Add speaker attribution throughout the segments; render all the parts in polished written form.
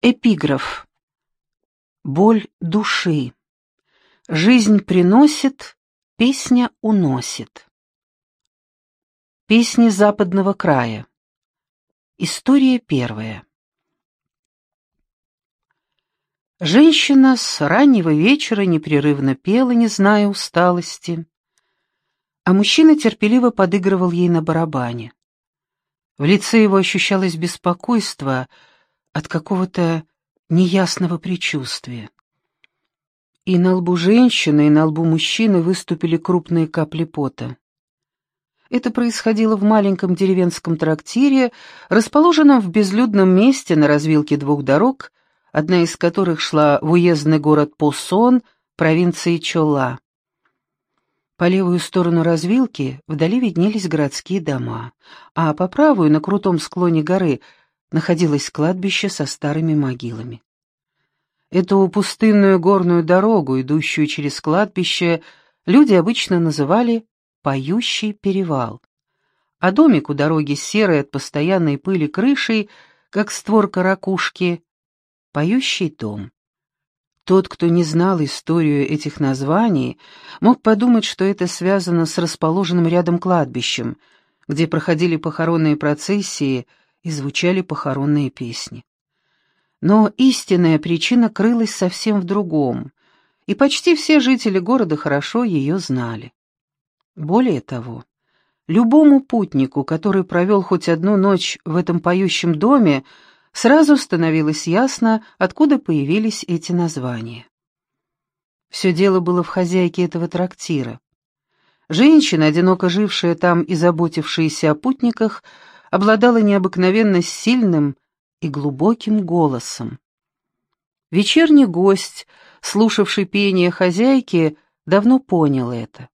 Speaker 1: Эпиграф. Боль души. Жизнь приносит, песня уносит. Песни западного края. История первая. Женщина с раннего вечера непрерывно пела, не зная усталости, а мужчина терпеливо подыгрывал ей на барабане. В лице его ощущалось беспокойство от какого-то неясного предчувствия. И на лбу женщины, и на лбу мужчины выступили крупные капли пота. Это происходило в маленьком деревенском трактире, расположенном в безлюдном месте на развилке двух дорог, одна из которых шла в уездный город Посон, провинции Чола. По левую сторону развилки вдали виднелись городские дома, а по правую, на крутом склоне горы, находилось кладбище со старыми могилами. Эту пустынную горную дорогу, идущую через кладбище, люди обычно называли «Поющий перевал», а домик у дороги серой от постоянной пыли крышей, как створка ракушки, «Поющий дом». Тот, кто не знал историю этих названий, мог подумать, что это связано с расположенным рядом кладбищем, где проходили похоронные процессии и звучали похоронные песни. Но истинная причина крылась совсем в другом, и почти все жители города хорошо ее знали. Более того, любому путнику, который провел хоть одну ночь в этом поющем доме, сразу становилось ясно, откуда появились эти названия. Все дело было в хозяйке этого трактира. Женщина, одиноко жившая там и заботившаяся о путниках, обладала необыкновенно сильным и глубоким голосом. Вечерний гость, слушавший пение хозяйки, давно понял это.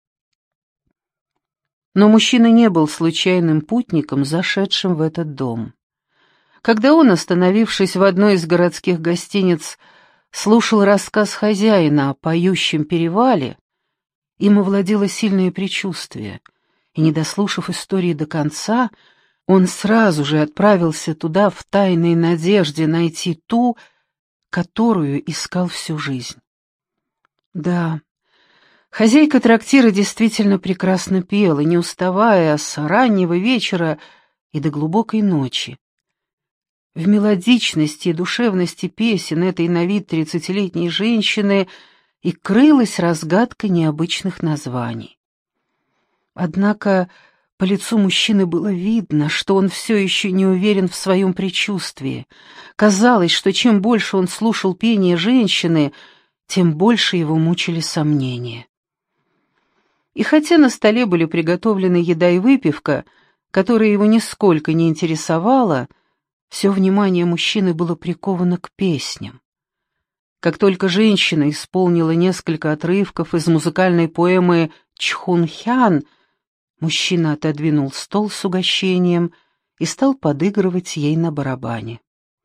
Speaker 1: Но мужчина не был случайным путником, зашедшим в этот дом. Когда он, остановившись в одной из городских гостиниц, слушал рассказ хозяина о поющем перевале, им овладело сильное предчувствие, и, не дослушав истории до конца, он сразу же отправился туда в тайной надежде найти ту, которую искал всю жизнь. Да, хозяйка трактира действительно прекрасно пела, не уставая с раннего вечера и до глубокой ночи. В мелодичности и душевности песен этой на вид 30-летней женщины и крылась разгадка необычных названий. Однако по лицу мужчины было видно, что он все еще не уверен в своем предчувствии. Казалось, что чем больше он слушал пение женщины, тем больше его мучили сомнения. И хотя на столе были приготовлены еда и выпивка, которая его нисколько не интересовала, все внимание мужчины было приковано к песням. Как только женщина исполнила несколько отрывков из музыкальной поэмы «Чхунхян», мужчина отодвинул стол с угощением и стал подыгрывать ей на барабане.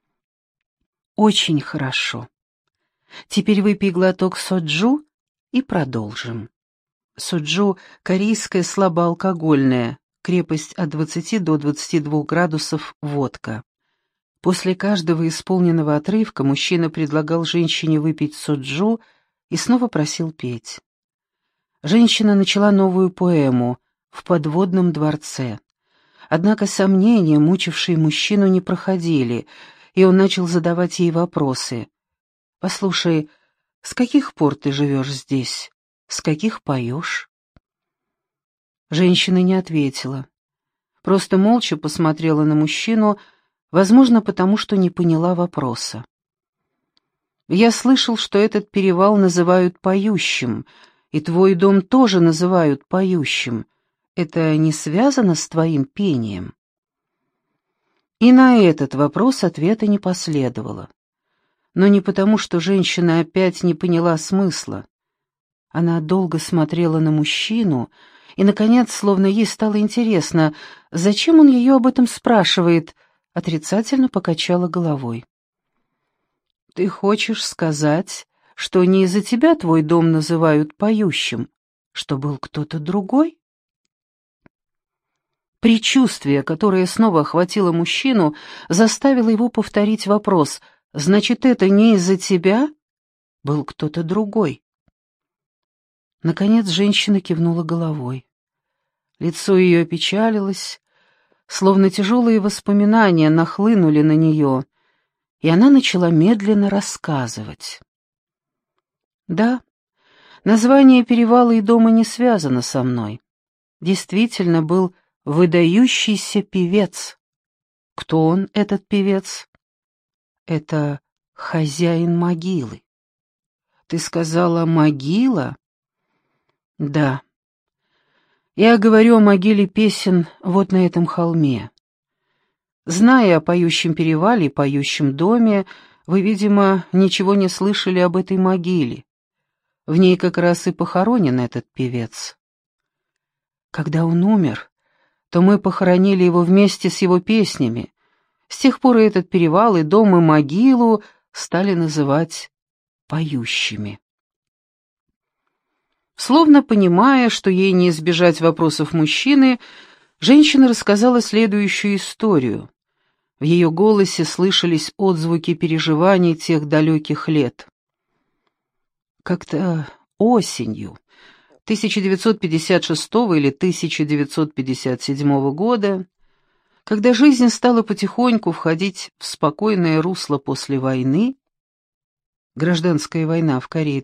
Speaker 1: «Очень хорошо. Теперь выпей глоток соджу и продолжим». Соджу — корейская слабоалкогольная, крепость от 20 до 22 градусов водка. После каждого исполненного отрывка мужчина предлагал женщине выпить соджу и снова просил петь. Женщина начала новую поэму «В подводном дворце». Однако сомнения, мучившие мужчину, не проходили, и он начал задавать ей вопросы. «Послушай, с каких пор ты живешь здесь? С каких поешь?» Женщина не ответила. Просто молча посмотрела на мужчину, возможно, потому что не поняла вопроса. «Я слышал, что этот перевал называют поющим, и твой дом тоже называют поющим. Это не связано с твоим пением?» И на этот вопрос ответа не последовало. Но не потому, что женщина опять не поняла смысла. Она долго смотрела на мужчину, и, наконец, словно ей стало интересно, зачем он ее об этом спрашивает, отрицательно покачала головой. «Ты хочешь сказать, что не из-за тебя твой дом называют поющим, что был кто-то другой?» Предчувствие, которое снова охватило мужчину, заставило его повторить вопрос Значит, это не из-за тебя? Был кто-то другой. Наконец женщина кивнула головой. Лицо ее опечалилось, словно тяжелые воспоминания нахлынули на нее, и она начала медленно рассказывать. Да, название перевала и дома не связано со мной. Действительно был выдающийся певец. Кто он, этот певец? Это хозяин могилы. Ты сказала «могила»? Да. Я говорю о могиле песен вот на этом холме. Зная о поющем перевале и поющем доме, вы, видимо, ничего не слышали об этой могиле. В ней как раз и похоронен этот певец. Когда он умер, то мы похоронили его вместе с его песнями. С тех пор и этот перевал, и дом, и могилу стали называть поющими. Словно понимая, что ей не избежать вопросов мужчины, женщина рассказала следующую историю. В ее голосе слышались отзвуки переживаний тех далеких лет. Как-то осенью 1956 или 1957 года, когда жизнь стала потихоньку входить в спокойное русло после войны, гражданская война в Корее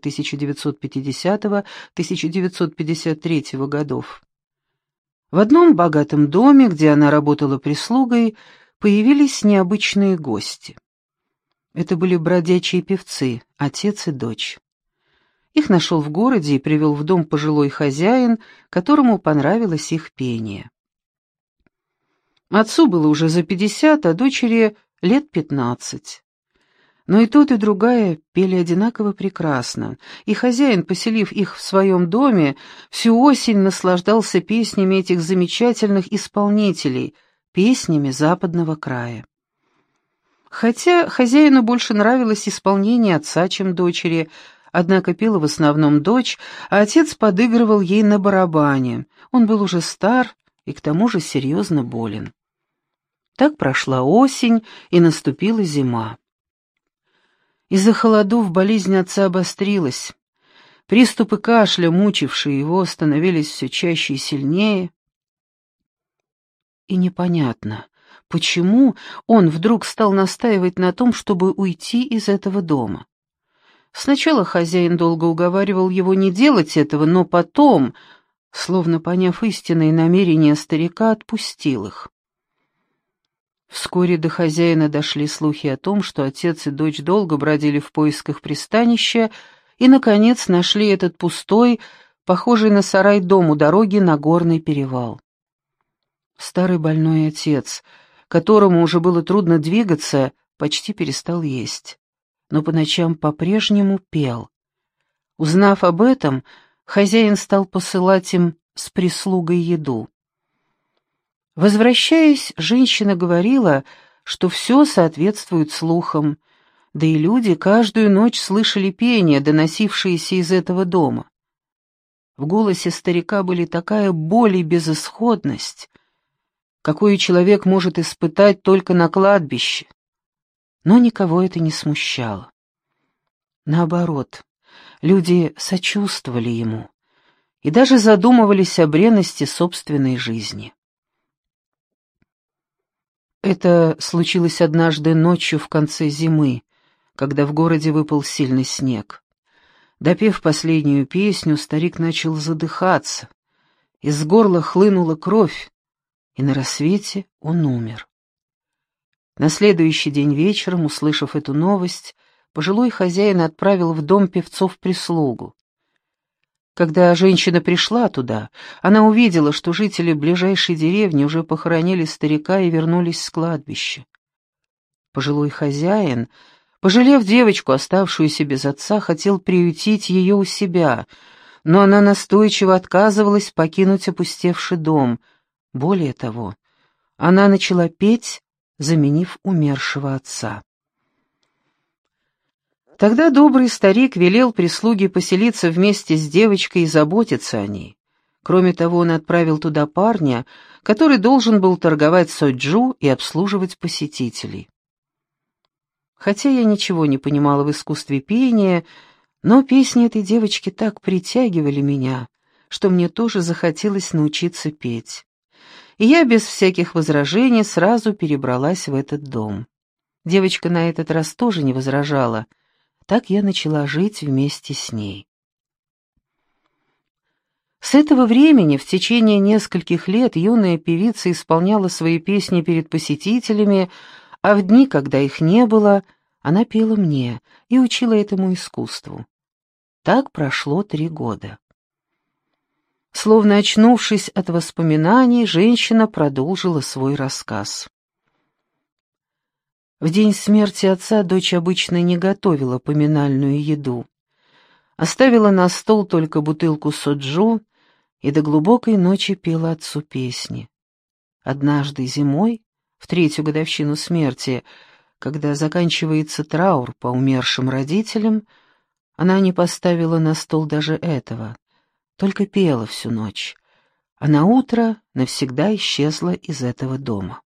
Speaker 1: 1950-1953 годов, в одном богатом доме, где она работала прислугой, появились необычные гости. Это были бродячие певцы, отец и дочь. Их нашел в городе и привел в дом пожилой хозяин, которому понравилось их пение. Отцу было уже за 50, а дочери лет 15. Но и тот, и другая пели одинаково прекрасно, и хозяин, поселив их в своем доме, всю осень наслаждался песнями этих замечательных исполнителей, песнями западного края. Хотя хозяину больше нравилось исполнение отца, чем дочери, однако пела в основном дочь, а отец подыгрывал ей на барабане. Он был уже стар и к тому же серьезно болен. Так прошла осень, и наступила зима. Из-за холодов болезнь отца обострилась. Приступы кашля, мучившие его, становились все чаще и сильнее. И непонятно, почему он вдруг стал настаивать на том, чтобы уйти из этого дома. Сначала хозяин долго уговаривал его не делать этого, но потом, словно поняв истинные намерения старика, отпустил их. Вскоре до хозяина дошли слухи о том, что отец и дочь долго бродили в поисках пристанища и, наконец, нашли этот пустой, похожий на сарай дом у дороги на горный перевал. Старый больной отец, которому уже было трудно двигаться, почти перестал есть, но по ночам по-прежнему пел. Узнав об этом, хозяин стал посылать им с прислугой еду. Возвращаясь, женщина говорила, что все соответствует слухам, да и люди каждую ночь слышали пение, доносившееся из этого дома. В голосе старика были такая боль и безысходность, какую человек может испытать только на кладбище. Но никого это не смущало. Наоборот, люди сочувствовали ему и даже задумывались о бренности собственной жизни. Это случилось однажды ночью в конце зимы, когда в городе выпал сильный снег. Допев последнюю песню, старик начал задыхаться, из горла хлынула кровь, и на рассвете он умер. На следующий день вечером, услышав эту новость, пожилой хозяин отправил в дом певцов прислугу. Когда женщина пришла туда, она увидела, что жители ближайшей деревни уже похоронили старика и вернулись с кладбища. Пожилой хозяин, пожалев девочку, оставшуюся без отца, хотел приютить ее у себя, но она настойчиво отказывалась покинуть опустевший дом. Более того, она начала петь, заменив умершего отца. Тогда добрый старик велел прислуге поселиться вместе с девочкой и заботиться о ней. Кроме того, он отправил туда парня, который должен был торговать соджу и обслуживать посетителей. Хотя я ничего не понимала в искусстве пения, но песни этой девочки так притягивали меня, что мне тоже захотелось научиться петь. И я без всяких возражений сразу перебралась в этот дом. Девочка на этот раз тоже не возражала. Так я начала жить вместе с ней. С этого времени в течение нескольких лет юная певица исполняла свои песни перед посетителями, а в дни, когда их не было, она пела мне и учила этому искусству. Так прошло 3 года. Словно очнувшись от воспоминаний, женщина продолжила свой рассказ. В день смерти отца дочь обычно не готовила поминальную еду. Оставила на стол только бутылку соджу и до глубокой ночи пела отцу песни. Однажды зимой, в 3-ю годовщину смерти, когда заканчивается траур по умершим родителям, она не поставила на стол даже этого, только пела всю ночь, а на утро навсегда исчезла из этого дома.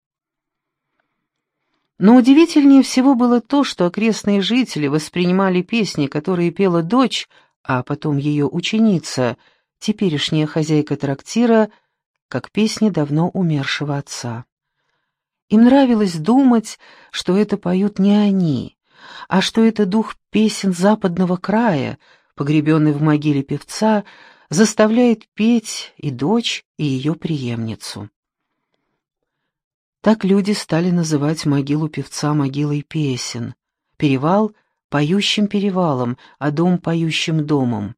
Speaker 1: Но удивительнее всего было то, что окрестные жители воспринимали песни, которые пела дочь, а потом ее ученица, теперешняя хозяйка трактира, как песни давно умершего отца. Им нравилось думать, что это поют не они, а что это дух песен западного края, погребенный в могиле певца, заставляет петь и дочь, и ее преемницу. Так люди стали называть могилу певца могилой песен, перевал — поющим перевалом, а дом — поющим домом.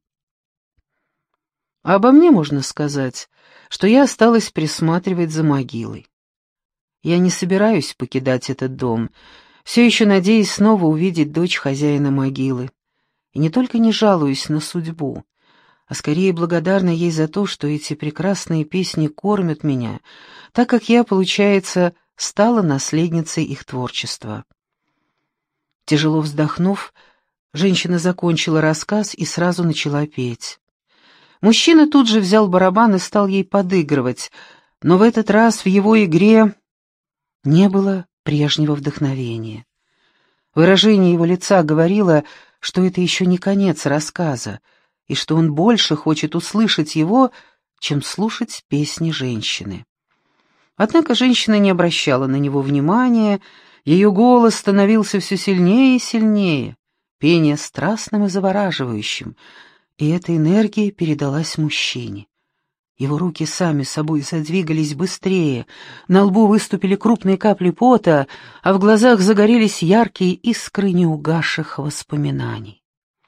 Speaker 1: А обо мне можно сказать, что я осталась присматривать за могилой. Я не собираюсь покидать этот дом, все еще надеясь снова увидеть дочь хозяина могилы. И не только не жалуюсь на судьбу, а скорее благодарна ей за то, что эти прекрасные песни кормят меня, так как я, получается, стала наследницей их творчества. Тяжело вздохнув, женщина закончила рассказ и сразу начала петь. Мужчина тут же взял барабан и стал ей подыгрывать, но в этот раз в его игре не было прежнего вдохновения. Выражение его лица говорило, что это еще не конец рассказа, и что он больше хочет услышать его, чем слушать песни женщины. Однако женщина не обращала на него внимания, ее голос становился все сильнее и сильнее, пение страстным и завораживающим, и эта энергия передалась мужчине. Его руки сами собой задвигались быстрее, на лбу выступили крупные капли пота, а в глазах загорелись яркие искры неугасших воспоминаний.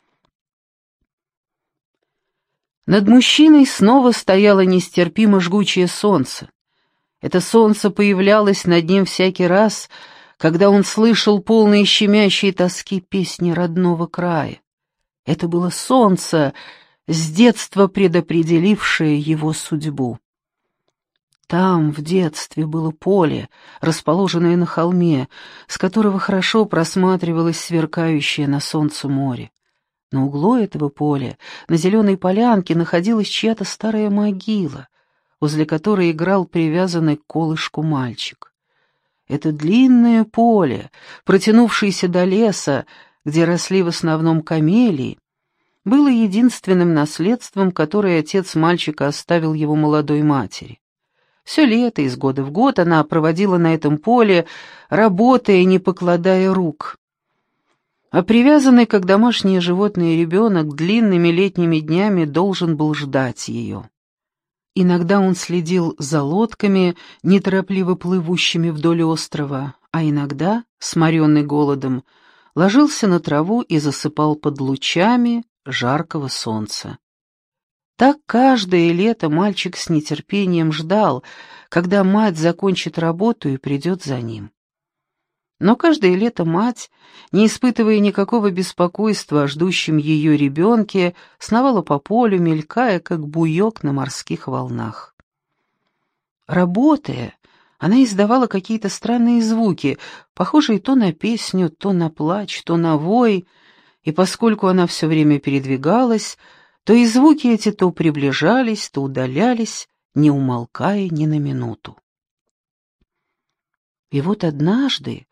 Speaker 1: Над мужчиной снова стояло нестерпимо жгучее солнце. Это солнце появлялось над ним всякий раз, когда он слышал полные щемящие тоски песни родного края. Это было солнце, с детства предопределившее его судьбу. Там, в детстве, было поле, расположенное на холме, с которого хорошо просматривалось сверкающее на солнце море. На углу этого поля, на зеленой полянке, находилась чья-то старая могила, возле которой играл привязанный к колышку мальчик. Это длинное поле, протянувшееся до леса, где росли в основном камелии, было единственным наследством, которое отец мальчика оставил его молодой матери. Все лето, из года в год, она проводила на этом поле, работая, не покладая рук. А привязанный, как домашнее животное, ребенок длинными летними днями должен был ждать ее. Иногда он следил за лодками, неторопливо плывущими вдоль острова, а иногда, сморенный голодом, ложился на траву и засыпал под лучами жаркого солнца. Так каждое лето мальчик с нетерпением ждал, когда мать закончит работу и придет за ним. Но каждое лето мать, не испытывая никакого беспокойства о ждущем ее ребенке, сновала по полю, мелькая, как буек на морских волнах. Работая, она издавала какие-то странные звуки, похожие то на песню, то на плач, то на вой, и поскольку она все время передвигалась, то и звуки эти то приближались, то удалялись, не умолкая ни на минуту. И вот однажды,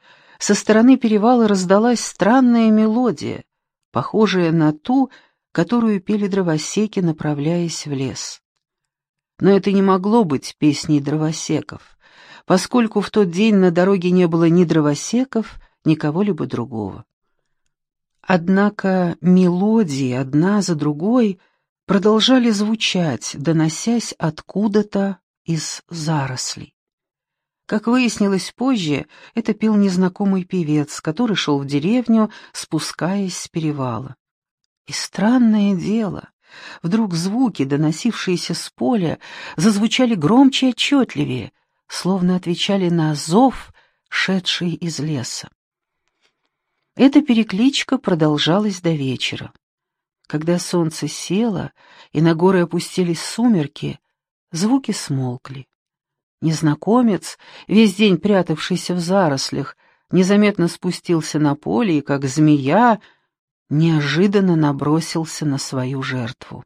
Speaker 1: со стороны перевала раздалась странная мелодия, похожая на ту, которую пели дровосеки, направляясь в лес. Но это не могло быть песней дровосеков, поскольку в тот день на дороге не было ни дровосеков, ни кого-либо другого. Однако мелодии одна за другой продолжали звучать, доносясь откуда-то из зарослей. Как выяснилось позже, это пел незнакомый певец, который шел в деревню, спускаясь с перевала. И странное дело, вдруг звуки, доносившиеся с поля, зазвучали громче и отчетливее, словно отвечали на зов, шедший из леса. Эта перекличка продолжалась до вечера. Когда солнце село и на горы опустились сумерки, звуки смолкли. Незнакомец, весь день прятавшийся в зарослях, незаметно спустился на поле и, как змея, неожиданно набросился на свою жертву.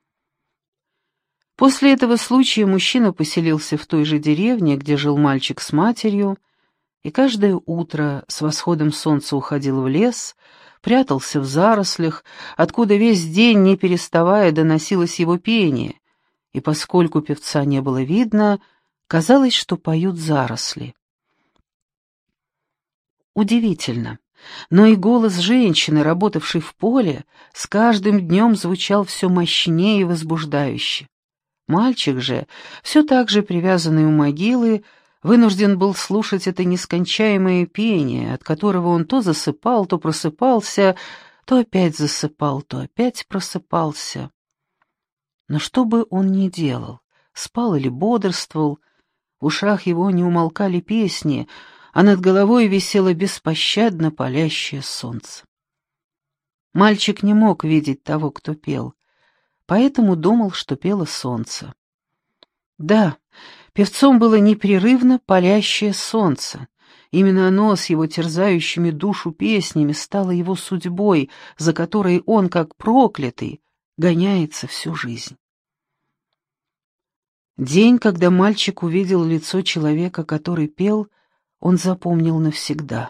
Speaker 1: После этого случая мужчина поселился в той же деревне, где жил мальчик с матерью, и каждое утро с восходом солнца уходил в лес, прятался в зарослях, откуда весь день, не переставая, доносилось его пение, и поскольку певца не было видно, казалось, что поют заросли. Удивительно, но и голос женщины, работавшей в поле, с каждым днем звучал все мощнее и возбуждающе. Мальчик же, все так же привязанный у могилы, вынужден был слушать это нескончаемое пение, от которого он то засыпал, то просыпался, то опять засыпал, то опять просыпался. Но что бы он ни делал, спал или бодрствовал, в ушах его не умолкали песни, а над головой висело беспощадно палящее солнце. Мальчик не мог видеть того, кто пел, поэтому думал, что пело солнце. Да, певцом было непрерывно палящее солнце. Именно оно с его терзающими душу песнями стало его судьбой, за которой он, как проклятый, гоняется всю жизнь. День, когда мальчик увидел лицо человека, который пел, он запомнил навсегда.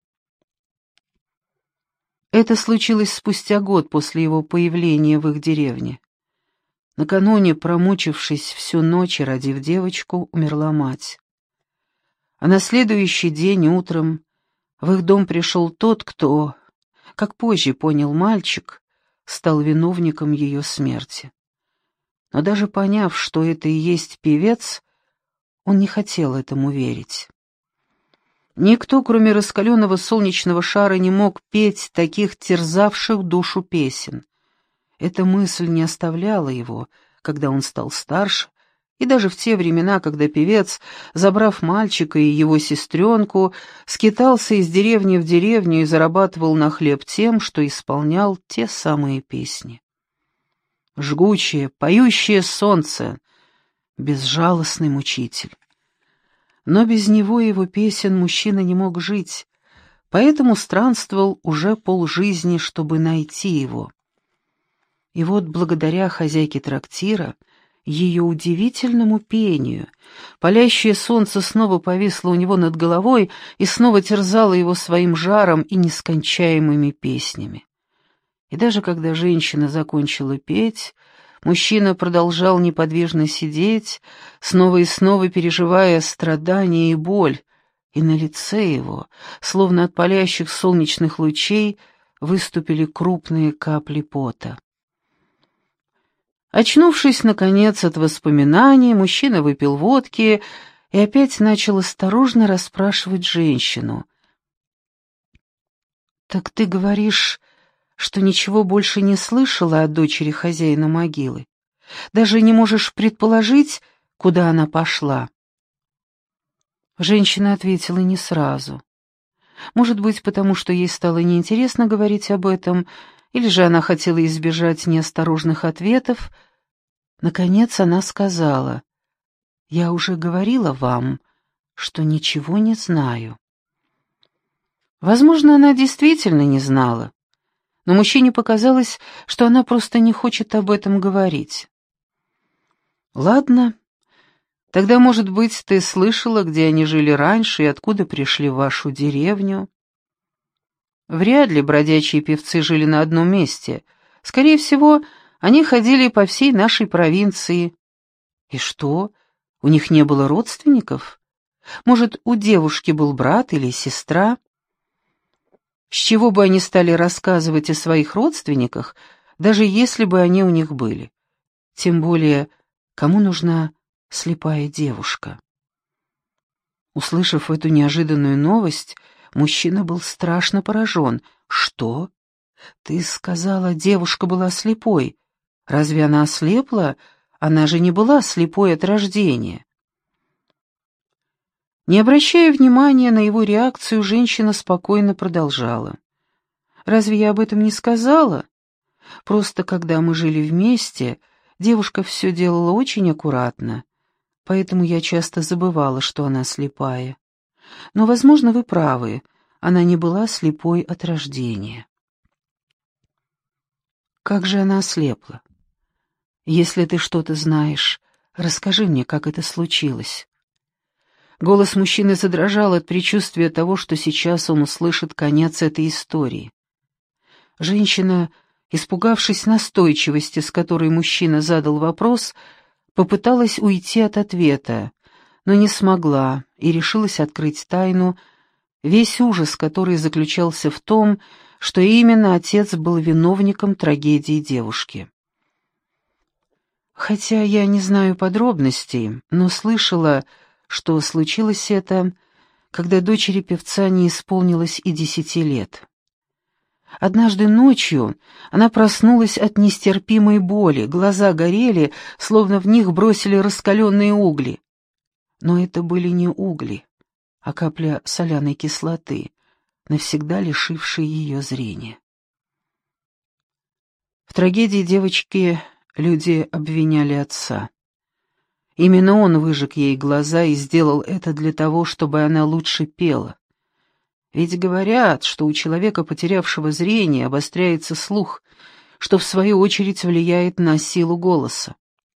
Speaker 1: Это случилось спустя год после его появления в их деревне. Накануне, промучившись всю ночь и родив девочку, умерла мать. А на следующий день утром в их дом пришел тот, кто, как позже понял мальчик, стал виновником ее смерти. Но даже поняв, что это и есть певец, он не хотел этому верить. Никто, кроме раскаленного солнечного шара, не мог петь таких терзавших душу песен. Эта мысль не оставляла его, когда он стал старше, и даже в те времена, когда певец, забрав мальчика и его сестренку, скитался из деревни в деревню и зарабатывал на хлеб тем, что исполнял те самые песни. Жгучее, поющее солнце, безжалостный мучитель. Но без него и его песен мужчина не мог жить, поэтому странствовал уже полжизни, чтобы найти его. И вот благодаря хозяйке трактира, ее удивительному пению, палящее солнце снова повисло у него над головой и снова терзало его своим жаром и нескончаемыми песнями. И даже когда женщина закончила петь, мужчина продолжал неподвижно сидеть, снова и снова переживая страдания и боль, и на лице его, словно от палящих солнечных лучей, выступили крупные капли пота. Очнувшись, наконец, от воспоминаний, мужчина выпил водки и опять начал осторожно расспрашивать женщину. «Так ты говоришь, что ничего больше не слышала о дочери хозяина могилы? Даже не можешь предположить, куда она пошла?» Женщина ответила не сразу. Может быть, потому что ей стало неинтересно говорить об этом, или же она хотела избежать неосторожных ответов. Наконец она сказала: «Я уже говорила вам, что ничего не знаю». Возможно, она действительно не знала, но мужчине показалось, что она просто не хочет об этом говорить. «Ладно, Тогда, может быть, ты слышала, где они жили раньше и откуда пришли в вашу деревню? Вряд ли бродячие певцы жили на одном месте. Скорее всего, они ходили по всей нашей провинции. И что? У них не было родственников? Может, у девушки был брат или сестра? С чего бы они стали рассказывать о своих родственниках, даже если бы они у них были? Тем более, кому нужна слепая девушка? Услышав эту неожиданную новость, мужчина был страшно поражен. «Что? Ты сказала, девушка была слепой. Разве она ослепла? Она же не была слепой от рождения». Не обращая внимания на его реакцию, женщина спокойно продолжала. «Разве я об этом не сказала? Просто когда мы жили вместе, девушка все делала очень аккуратно, поэтому я часто забывала, что она слепая. Но, возможно, вы правы, она не была слепой от рождения». «Как же она ослепла? Если ты что-то знаешь, расскажи мне, как это случилось». Голос мужчины задрожал от предчувствия того, что сейчас он услышит конец этой истории. Женщина, испугавшись настойчивости, с которой мужчина задал вопрос, попыталась уйти от ответа, но не смогла и решилась открыть тайну, весь ужас который заключался в том, что именно отец был виновником трагедии девушки. Хотя я не знаю подробностей, но слышала, что случилось это, когда дочери певца не исполнилось и 10 лет. Однажды ночью она проснулась от нестерпимой боли, глаза горели, словно в них бросили раскаленные угли. Но это были не угли, а капля соляной кислоты, навсегда лишившей ее зрения. В трагедии девочки люди обвиняли отца. Именно он выжег ей глаза и сделал это для того, чтобы она лучше пела. Ведь говорят, что у человека, потерявшего зрение, обостряется слух, что в свою очередь влияет на силу голоса.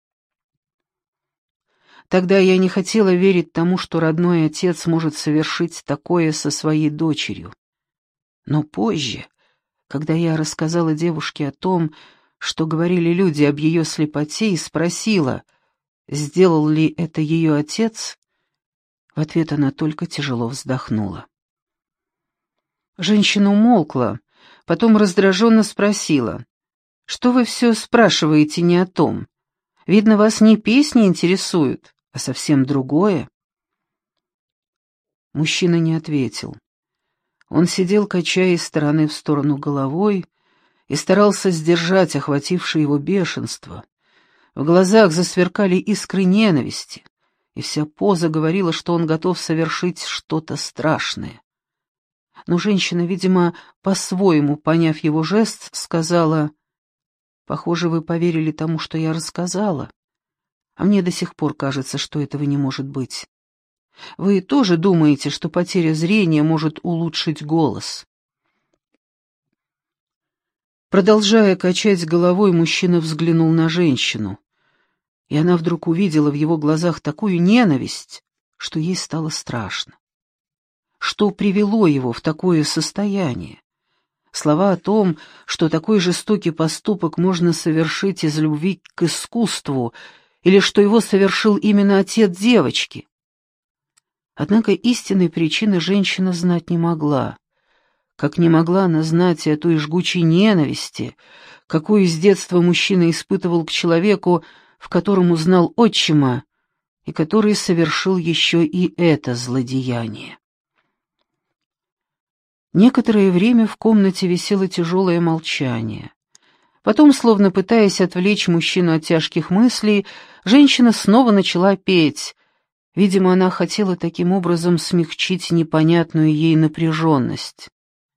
Speaker 1: Тогда я не хотела верить тому, что родной отец может совершить такое со своей дочерью. Но позже, когда я рассказала девушке о том, что говорили люди об ее слепоте, и спросила, сделал ли это ее отец, в ответ она только тяжело вздохнула. Женщина умолкла, потом раздраженно спросила, «Что вы все спрашиваете не о том? Видно, вас не песни интересуют, а совсем другое». Мужчина не ответил. Он сидел, качая из стороны в сторону головой, и старался сдержать охватившее его бешенство. В глазах засверкали искры ненависти, и вся поза говорила, что он готов совершить что-то страшное. Но женщина, видимо, по-своему поняв его жест, сказала, «Похоже, вы поверили тому, что я рассказала, а мне до сих пор кажется, что этого не может быть. Вы тоже думаете, что потеря зрения может улучшить голос?» Продолжая качать головой, мужчина взглянул на женщину, и она вдруг увидела в его глазах такую ненависть, что ей стало страшно. Что привело его в такое состояние? Слова о том, что такой жестокий поступок можно совершить из любви к искусству, или что его совершил именно отец девочки. Однако истинной причины женщина знать не могла. Как не могла она знать и о той жгучей ненависти, какую с детства мужчина испытывал к человеку, в котором узнал отчима, и который совершил еще и это злодеяние. Некоторое время в комнате висело тяжелое молчание. Потом, словно пытаясь отвлечь мужчину от тяжких мыслей, женщина снова начала петь. Видимо, она хотела таким образом смягчить непонятную ей напряженность.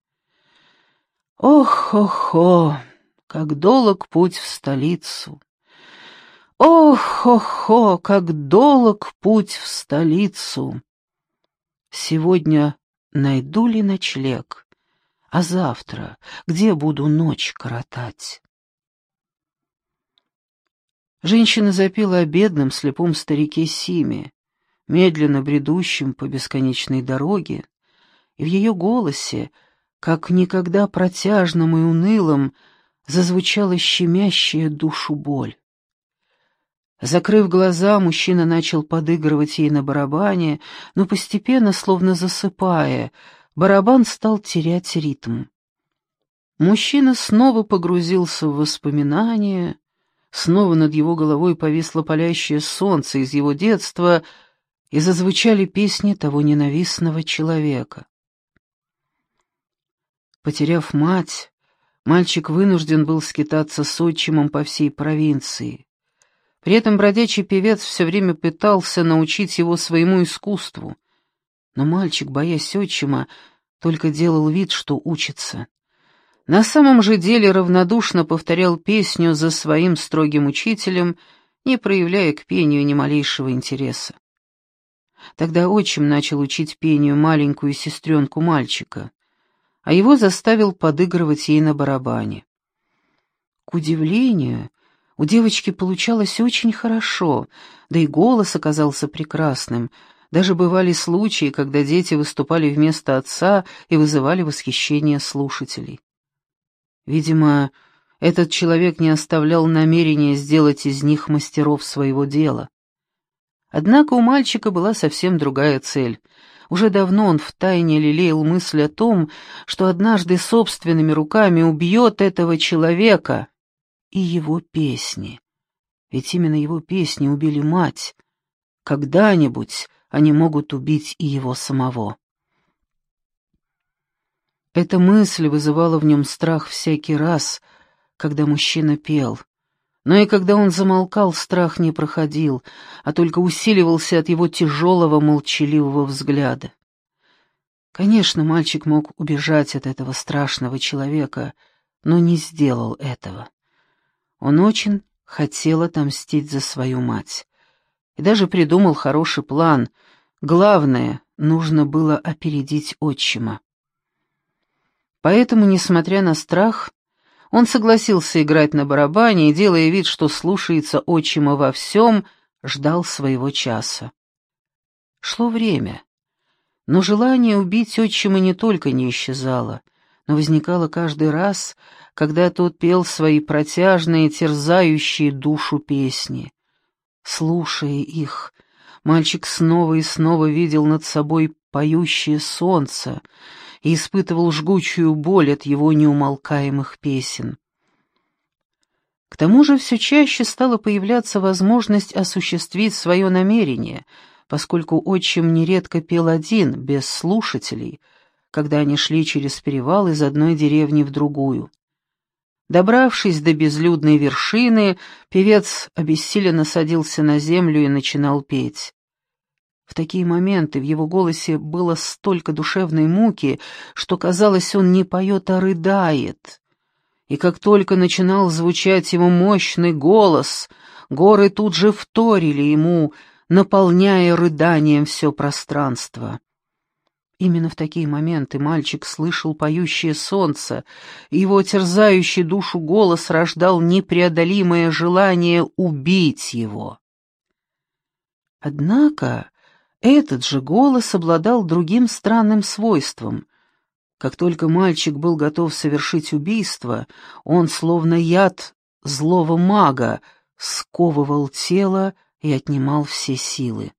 Speaker 1: «Ох-хо-хо, как долог путь в столицу! Ох-хо-хо, как долог путь в столицу! Сегодня найду ли ночлег, а завтра где буду ночь коротать?» Женщина запела о бедном слепом старике Симе, медленно бредущем по бесконечной дороге, и в ее голосе, как никогда протяжном и унылом, зазвучала щемящая душу боль. Закрыв глаза, мужчина начал подыгрывать ей на барабане, но постепенно, словно засыпая, барабан стал терять ритм. Мужчина снова погрузился в воспоминания, снова над его головой повисло палящее солнце из его детства, и зазвучали песни того ненавистного человека. Потеряв мать, мальчик вынужден был скитаться с отчимом по всей провинции. При этом бродячий певец все время пытался научить его своему искусству, но мальчик, боясь отчима, только делал вид, что учится. На самом же деле равнодушно повторял песню за своим строгим учителем, не проявляя к пению ни малейшего интереса. Тогда отчим начал учить пению маленькую сестренку мальчика, а его заставил подыгрывать ей на барабане. К удивлению, у девочки получалось очень хорошо, да и голос оказался прекрасным. Даже бывали случаи, когда дети выступали вместо отца и вызывали восхищение слушателей. Видимо, этот человек не оставлял намерения сделать из них мастеров своего дела. Однако у мальчика была совсем другая цель. Уже давно он втайне лелеял мысль о том, что однажды собственными руками убьет этого человека и его песни. Ведь именно его песни убили мать. Когда-нибудь они могут убить и его самого. Эта мысль вызывала в нем страх всякий раз, когда мужчина пел. Но и когда он замолкал, страх не проходил, а только усиливался от его тяжелого, молчаливого взгляда. Конечно, мальчик мог убежать от этого страшного человека, но не сделал этого. Он очень хотел отомстить за свою мать. И даже придумал хороший план. Главное, нужно было опередить отчима. Поэтому, несмотря на страх, он согласился играть на барабане и, делая вид, что слушается отчима во всем, ждал своего часа. Шло время, но желание убить отчима не только не исчезало, но возникало каждый раз, когда тот пел свои протяжные, терзающие душу песни. Слушая их, мальчик снова и снова видел над собой поющее солнце и испытывал жгучую боль от его неумолкаемых песен. К тому же все чаще стала появляться возможность осуществить свое намерение, поскольку отчим нередко пел один, без слушателей, когда они шли через перевал из одной деревни в другую. Добравшись до безлюдной вершины, певец обессиленно садился на землю и начинал петь. В такие моменты в его голосе было столько душевной муки, что, казалось, он не поет, а рыдает. И как только начинал звучать его мощный голос, горы тут же вторили ему, наполняя рыданием все пространство. Именно в такие моменты мальчик слышал поющее солнце, и его терзающий душу голос рождал непреодолимое желание убить его. Однако этот же голос обладал другим странным свойством. Как только мальчик был готов совершить убийство, он, словно яд злого мага, сковывал тело и отнимал все силы.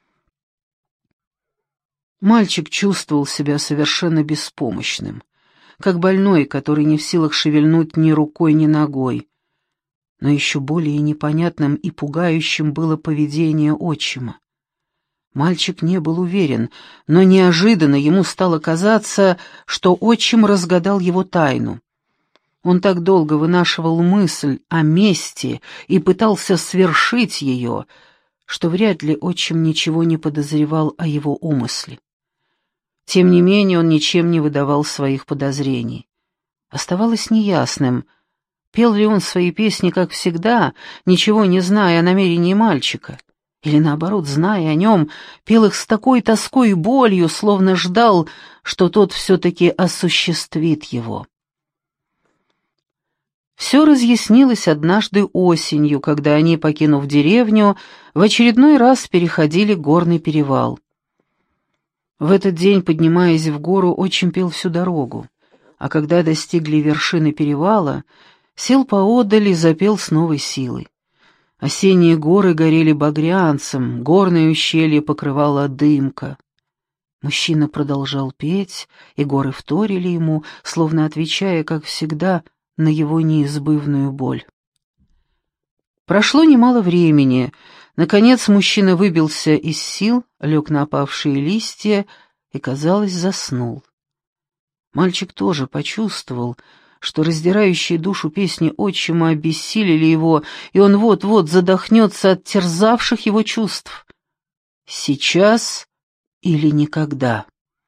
Speaker 1: Мальчик чувствовал себя совершенно беспомощным, как больной, который не в силах шевельнуть ни рукой, ни ногой. Но еще более непонятным и пугающим было поведение отчима. Мальчик не был уверен, но неожиданно ему стало казаться, что отчим разгадал его тайну. Он так долго вынашивал мысль о мести и пытался свершить ее, что вряд ли отчим ничего не подозревал о его умысле. Тем не менее, он ничем не выдавал своих подозрений. Оставалось неясным, пел ли он свои песни, как всегда, ничего не зная о намерении мальчика, или, наоборот, зная о нем, пел их с такой тоской и болью, словно ждал, что тот все-таки осуществит его. Все Все разъяснилось однажды осенью, когда они, покинув деревню, в очередной раз переходили горный перевал. В этот день, поднимаясь в гору, отчим пел всю дорогу, а когда достигли вершины перевала, сел поодаль и запел с новой силой. Осенние горы горели багрянцем, горное ущелье покрывала дымка. Мужчина продолжал петь, и горы вторили ему, словно отвечая, как всегда, на его неизбывную боль. Прошло немало времени. Наконец мужчина выбился из сил, лег на опавшие листья и, казалось, заснул. Мальчик тоже почувствовал, что раздирающие душу песни отчима обессилили его, и он вот-вот задохнется от терзавших его чувств. Сейчас или никогда.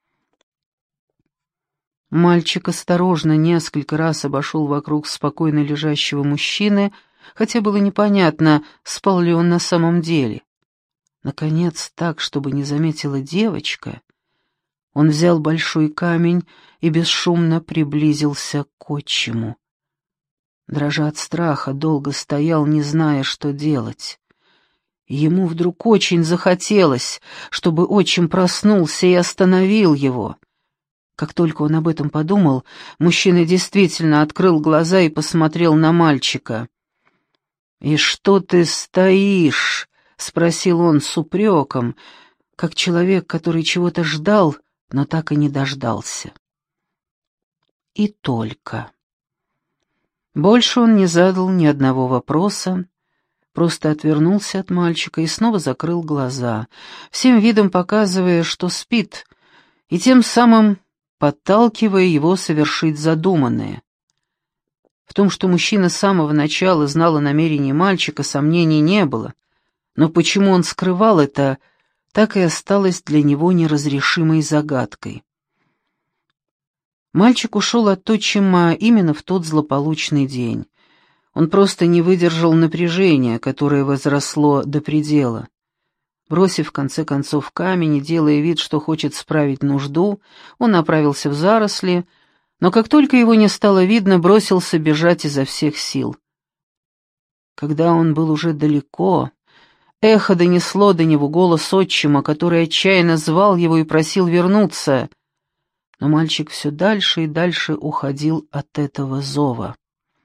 Speaker 1: Мальчик осторожно несколько раз обошел вокруг спокойно лежащего мужчины, хотя было непонятно, спал ли он на самом деле. Наконец, так, чтобы не заметила девочка, он взял большой камень и бесшумно приблизился к отчиму. Дрожа от страха, долго стоял, не зная, что делать. Ему вдруг очень захотелось, чтобы отчим проснулся и остановил его. Как только он об этом подумал, мужчина действительно открыл глаза и посмотрел на мальчика. «И что ты стоишь?» — спросил он с упреком, как человек, который чего-то ждал, но так и не дождался. И только. Больше он не задал ни одного вопроса, просто отвернулся от мальчика и снова закрыл глаза, всем видом показывая, что спит, и тем самым подталкивая его совершить задуманное. В том, что мужчина с самого начала знал о намерении мальчика, сомнений не было, но почему он скрывал это, так и осталось для него неразрешимой загадкой. Мальчик ушел от отчима именно в тот злополучный день. Он просто не выдержал напряжения, которое возросло до предела. Бросив в конце концов камень и делая вид, что хочет справить нужду, он направился в заросли, но как только его не стало видно, бросился бежать изо всех сил. Когда он был уже далеко, эхо донесло до него голос отчима, который отчаянно звал его и просил вернуться, но мальчик все дальше и дальше уходил от этого зова.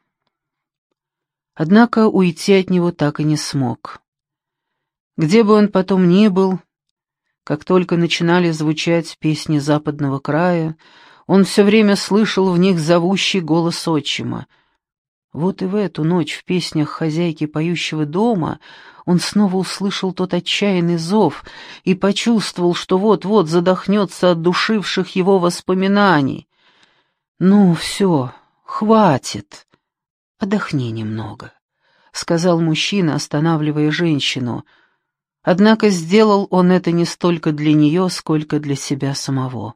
Speaker 1: Однако уйти от него так и не смог. Где бы он потом ни был, как только начинали звучать песни западного края, он все время слышал в них зовущий голос отчима. Вот и в эту ночь в песнях хозяйки поющего дома он снова услышал тот отчаянный зов и почувствовал, что вот-вот задохнется от душивших его воспоминаний. «Ну, все, хватит, отдохни немного», — сказал мужчина, останавливая женщину. Однако сделал он это не столько для нее, сколько для себя самого.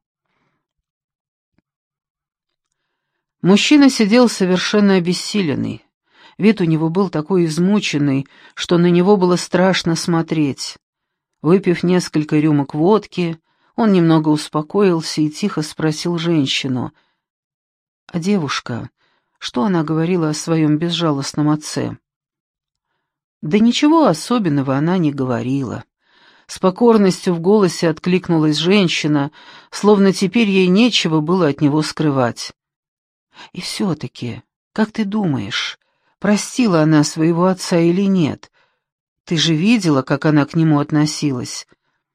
Speaker 1: Мужчина сидел совершенно обессиленный. Вид у него был такой измученный, что на него было страшно смотреть. Выпив несколько рюмок водки, он немного успокоился и тихо спросил женщину: «А девушка, что она говорила о своем безжалостном отце?» Да ничего особенного она не говорила. С покорностью в голосе откликнулась женщина, словно теперь ей нечего было от него скрывать. «И все-таки, как ты думаешь, простила она своего отца или нет? Ты же видела, как она к нему относилась?»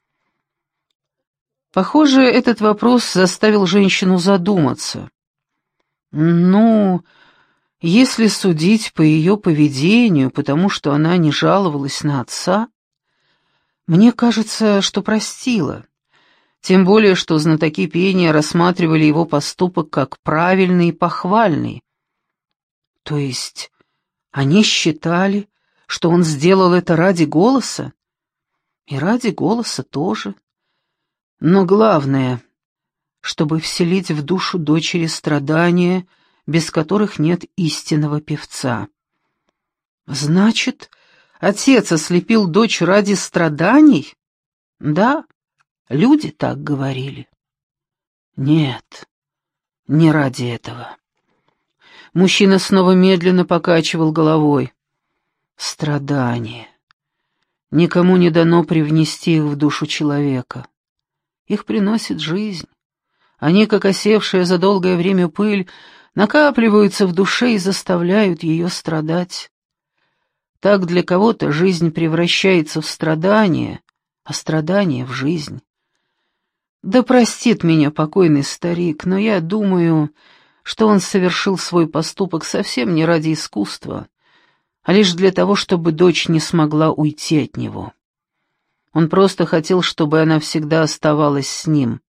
Speaker 1: Похоже, этот вопрос заставил женщину задуматься. «Ну, если судить по ее поведению, потому что она не жаловалась на отца, мне кажется, что простила. Тем более, что знатоки пения рассматривали его поступок как правильный и похвальный. То есть они считали, что он сделал это ради голоса? И ради голоса тоже. Но главное, чтобы вселить в душу дочери страдания, без которых нет истинного певца. Значит, отец ослепил дочь ради страданий? Да, люди так говорили. Нет, не ради этого. Мужчина снова медленно покачивал головой. Страдания. Никому не дано привнести их в душу человека. Их приносит жизнь. Они, как осевшая за долгое время пыль, накапливаются в душе и заставляют ее страдать. Так для кого-то жизнь превращается в страдание, а страдание в жизнь. Да простит меня покойный старик, но я думаю, что он совершил свой поступок совсем не ради искусства, а лишь для того, чтобы дочь не смогла уйти от него. Он просто хотел, чтобы она всегда оставалась с ним.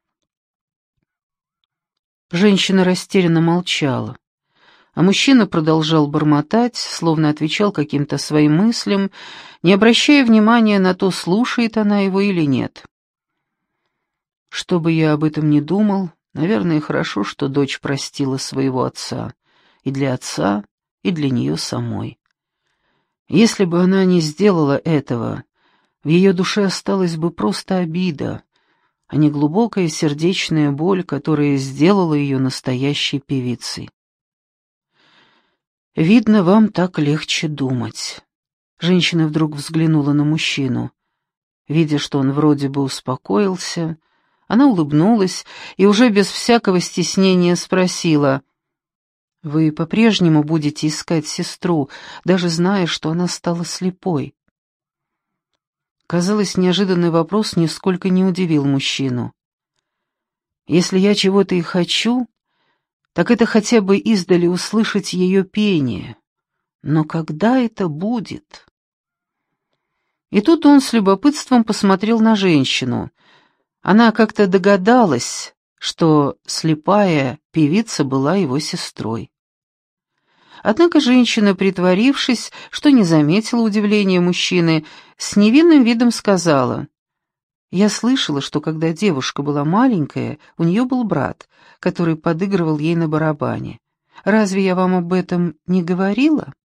Speaker 1: Женщина растерянно молчала, а мужчина продолжал бормотать, словно отвечал каким-то своим мыслям, не обращая внимания на то, слушает она его или нет. Что бы я об этом ни думал, наверное, хорошо, что дочь простила своего отца, и для отца, и для нее самой. Если бы она не сделала этого, в ее душе осталась бы просто обида, а не глубокая сердечная боль, которая сделала ее настоящей певицей. «Видно, вам так легче думать». Женщина вдруг взглянула на мужчину. Видя, что он вроде бы успокоился, она улыбнулась и уже без всякого стеснения спросила: «Вы по-прежнему будете искать сестру, даже зная, что она стала слепой?» Казалось, неожиданный вопрос нисколько не удивил мужчину. «Если я чего-то и хочу, так это хотя бы издали услышать ее пение. Но когда это будет?» И тут он с любопытством посмотрел на женщину. Она как-то догадалась, что слепая певица была его сестрой. Однако женщина, притворившись, что не заметила удивления мужчины, с невинным видом сказала: «Я слышала, что когда девушка была маленькая, у нее был брат, который подыгрывал ей на барабане. Разве я вам об этом не говорила?»